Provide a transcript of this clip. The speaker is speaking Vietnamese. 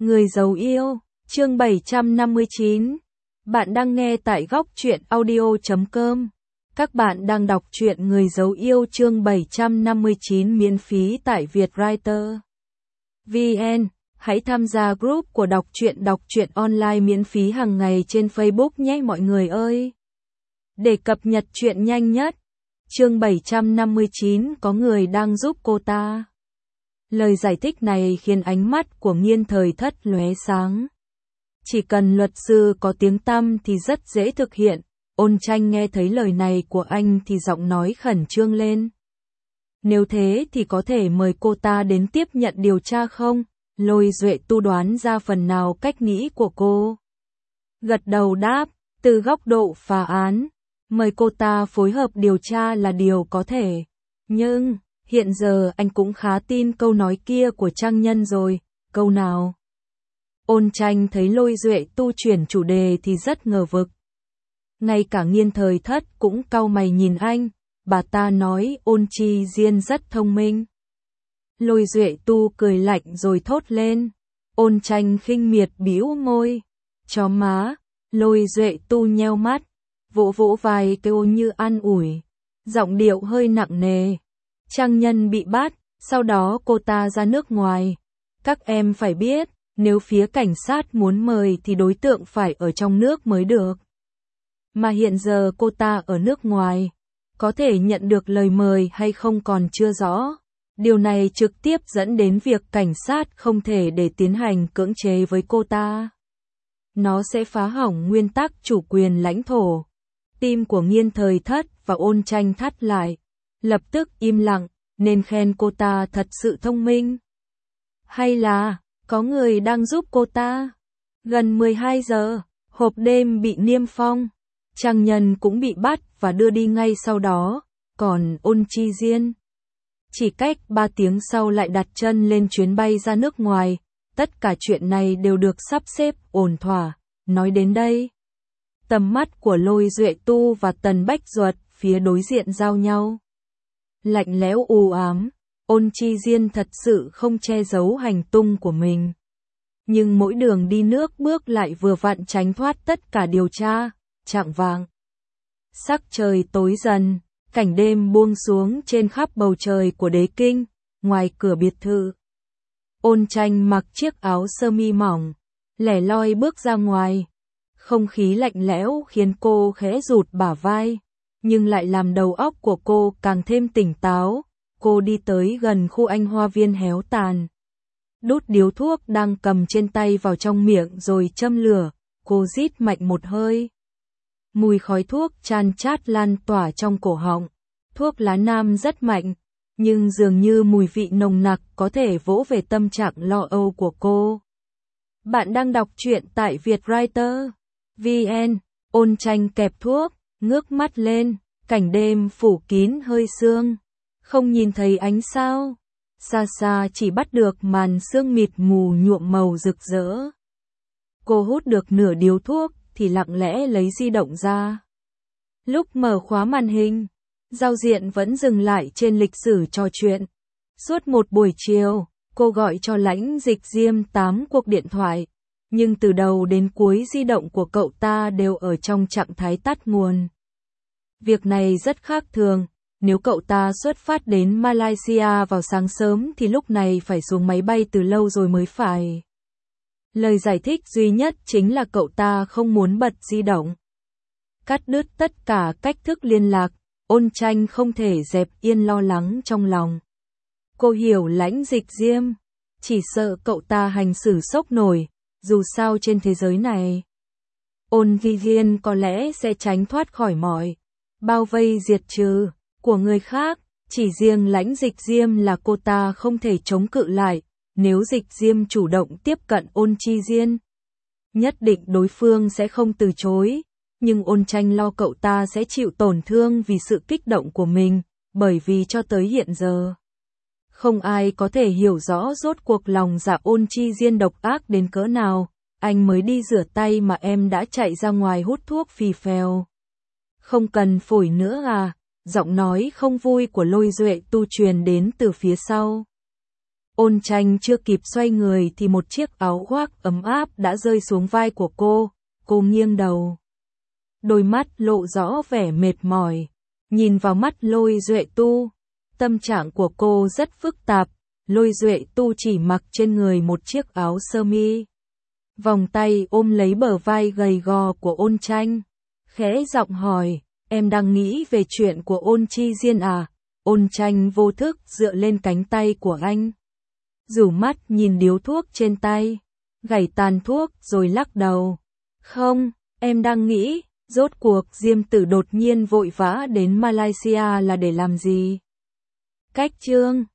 Người giấu yêu, chương 759. Bạn đang nghe tại góc truyện audio.com. Các bạn đang đọc truyện Người giấu yêu chương 759 miễn phí tại Vietwriter VN. Hãy tham gia group của đọc truyện online miễn phí hàng ngày trên Facebook nhé mọi người ơi. Để cập nhật truyện nhanh nhất. Chương 759 có người đang giúp cô ta. Lời giải thích này khiến ánh mắt của Nghiên Thời Thất lóe sáng. Chỉ cần luật sư có tiếng tăm thì rất dễ thực hiện. Ôn Tranh nghe thấy lời này của anh thì giọng nói khẩn trương lên. Nếu thế thì có thể mời cô ta đến tiếp nhận điều tra không? Lôi Duệ Tu đoán ra phần nào cách nghĩ của cô. Gật đầu đáp, từ góc độ phá án, mời cô ta phối hợp điều tra là điều có thể. Nhưng, hiện giờ anh cũng khá tin câu nói kia của Trang Nhân rồi, câu nào? Ôn Tranh thấy Lôi Duệ Tu chuyển chủ đề thì rất ngờ vực. Ngay cả Nghiên Thời Thất cũng cau mày nhìn anh, bà ta nói Ôn Chi Diên rất thông minh. Lôi Duệ Tu cười lạnh rồi thốt lên. Ôn Tranh khinh miệt bĩu môi. Chó má, Lôi Duệ Tu nheo mắt, vỗ vỗ vai kêu như an ủi. Giọng điệu hơi nặng nề. Trang Nhân bị bắt, sau đó cô ta ra nước ngoài. Các em phải biết, nếu phía cảnh sát muốn mời thì đối tượng phải ở trong nước mới được. Mà hiện giờ cô ta ở nước ngoài, có thể nhận được lời mời hay không còn chưa rõ. Điều này trực tiếp dẫn đến việc cảnh sát không thể để tiến hành cưỡng chế với cô ta. Nó sẽ phá hỏng nguyên tắc chủ quyền lãnh thổ. Tim của Nghiên Thời Thất và Ôn Tranh thắt lại, lập tức im lặng, nên khen cô ta thật sự thông minh. Hay là, có người đang giúp cô ta? Gần 12 giờ, hộp đêm bị niêm phong. Trang Nhân cũng bị bắt và đưa đi ngay sau đó, còn Ôn Chi Diên chỉ cách 3 tiếng sau lại đặt chân lên chuyến bay ra nước ngoài. Tất cả chuyện này đều được sắp xếp ổn thỏa. Nói đến đây, tầm mắt của Lôi Duệ Tu và Tần Bách Duật phía đối diện giao nhau. Lạnh lẽo u ám, Ôn Chi Diên thật sự không che giấu hành tung của mình. Nhưng mỗi đường đi nước bước lại vừa vặn tránh thoát tất cả điều tra. Chạng vạng, sắc trời tối dần, cảnh đêm buông xuống trên khắp bầu trời của Đế Kinh. Ngoài cửa biệt thự, Ôn Tranh mặc chiếc áo sơ mi mỏng, lẻ loi bước ra ngoài. Không khí lạnh lẽo khiến cô khẽ rụt bả vai, nhưng lại làm đầu óc của cô càng thêm tỉnh táo. Cô đi tới gần khu anh hoa viên héo tàn, đút điếu thuốc đang cầm trên tay vào trong miệng rồi châm lửa. Cô rít mạnh một hơi. Mùi khói thuốc chan chát lan tỏa trong cổ họng. Thuốc lá nam rất mạnh, nhưng dường như mùi vị nồng nặc có thể vỗ về tâm trạng lo âu của cô. Bạn đang đọc truyện tại Vietwriter VN. Ôn Tranh kẹp thuốc, ngước mắt lên, cảnh đêm phủ kín hơi sương, không nhìn thấy ánh sao. Xa xa chỉ bắt được màn sương mịt mù nhuộm màu rực rỡ. Cô hút được nửa điếu thuốc thì lặng lẽ lấy di động ra. Lúc mở khóa màn hình, giao diện vẫn dừng lại trên lịch sử trò chuyện. Suốt một buổi chiều, cô gọi cho Lãnh Dịch Diêm 8 cuộc điện thoại, nhưng từ đầu đến cuối di động của cậu ta đều ở trong trạng thái tắt nguồn. Việc này rất khác thường, nếu cậu ta xuất phát đến Malaysia vào sáng sớm thì lúc này phải xuống máy bay từ lâu rồi mới phải. Lời giải thích duy nhất chính là cậu ta không muốn bật di động. Cắt đứt tất cả cách thức liên lạc, Ôn Tranh không thể dẹp yên lo lắng trong lòng. Cô hiểu Lãnh Dịch Diêm, chỉ sợ cậu ta hành xử sốc nổi, dù sao trên thế giới này. Ôn Vivian có lẽ sẽ tránh thoát khỏi mọi bao vây diệt trừ của người khác, chỉ riêng Lãnh Dịch Diêm là cô ta không thể chống cự lại. Nếu Dịch Diêm chủ động tiếp cận Ôn Chi Diên, nhất định đối phương sẽ không từ chối, nhưng Ôn Tranh lo cậu ta sẽ chịu tổn thương vì sự kích động của mình, bởi vì cho tới hiện giờ, không ai có thể hiểu rõ rốt cuộc lòng dạ Ôn Chi Diên độc ác đến cỡ nào. Anh mới đi rửa tay mà em đã chạy ra ngoài hút thuốc phì phèo. Không cần phổi nữa à? Giọng nói không vui của Lôi Duệ Tu truyền đến từ phía sau. Ôn Tranh chưa kịp xoay người thì một chiếc áo khoác ấm áp đã rơi xuống vai của cô nghiêng đầu. Đôi mắt lộ rõ vẻ mệt mỏi, nhìn vào mắt Lôi Duệ Tu. Tâm trạng của cô rất phức tạp, Lôi Duệ Tu chỉ mặc trên người một chiếc áo sơ mi. Vòng tay ôm lấy bờ vai gầy gò của Ôn Tranh, khẽ giọng hỏi, em đang nghĩ về chuyện của Ôn Chi Diên à? Ôn Tranh vô thức dựa lên cánh tay của anh, rủ mắt nhìn điếu thuốc trên tay, gảy tàn thuốc rồi lắc đầu. Không, em đang nghĩ, rốt cuộc Diêm Tử đột nhiên vội vã đến Malaysia là để làm gì? Cách chương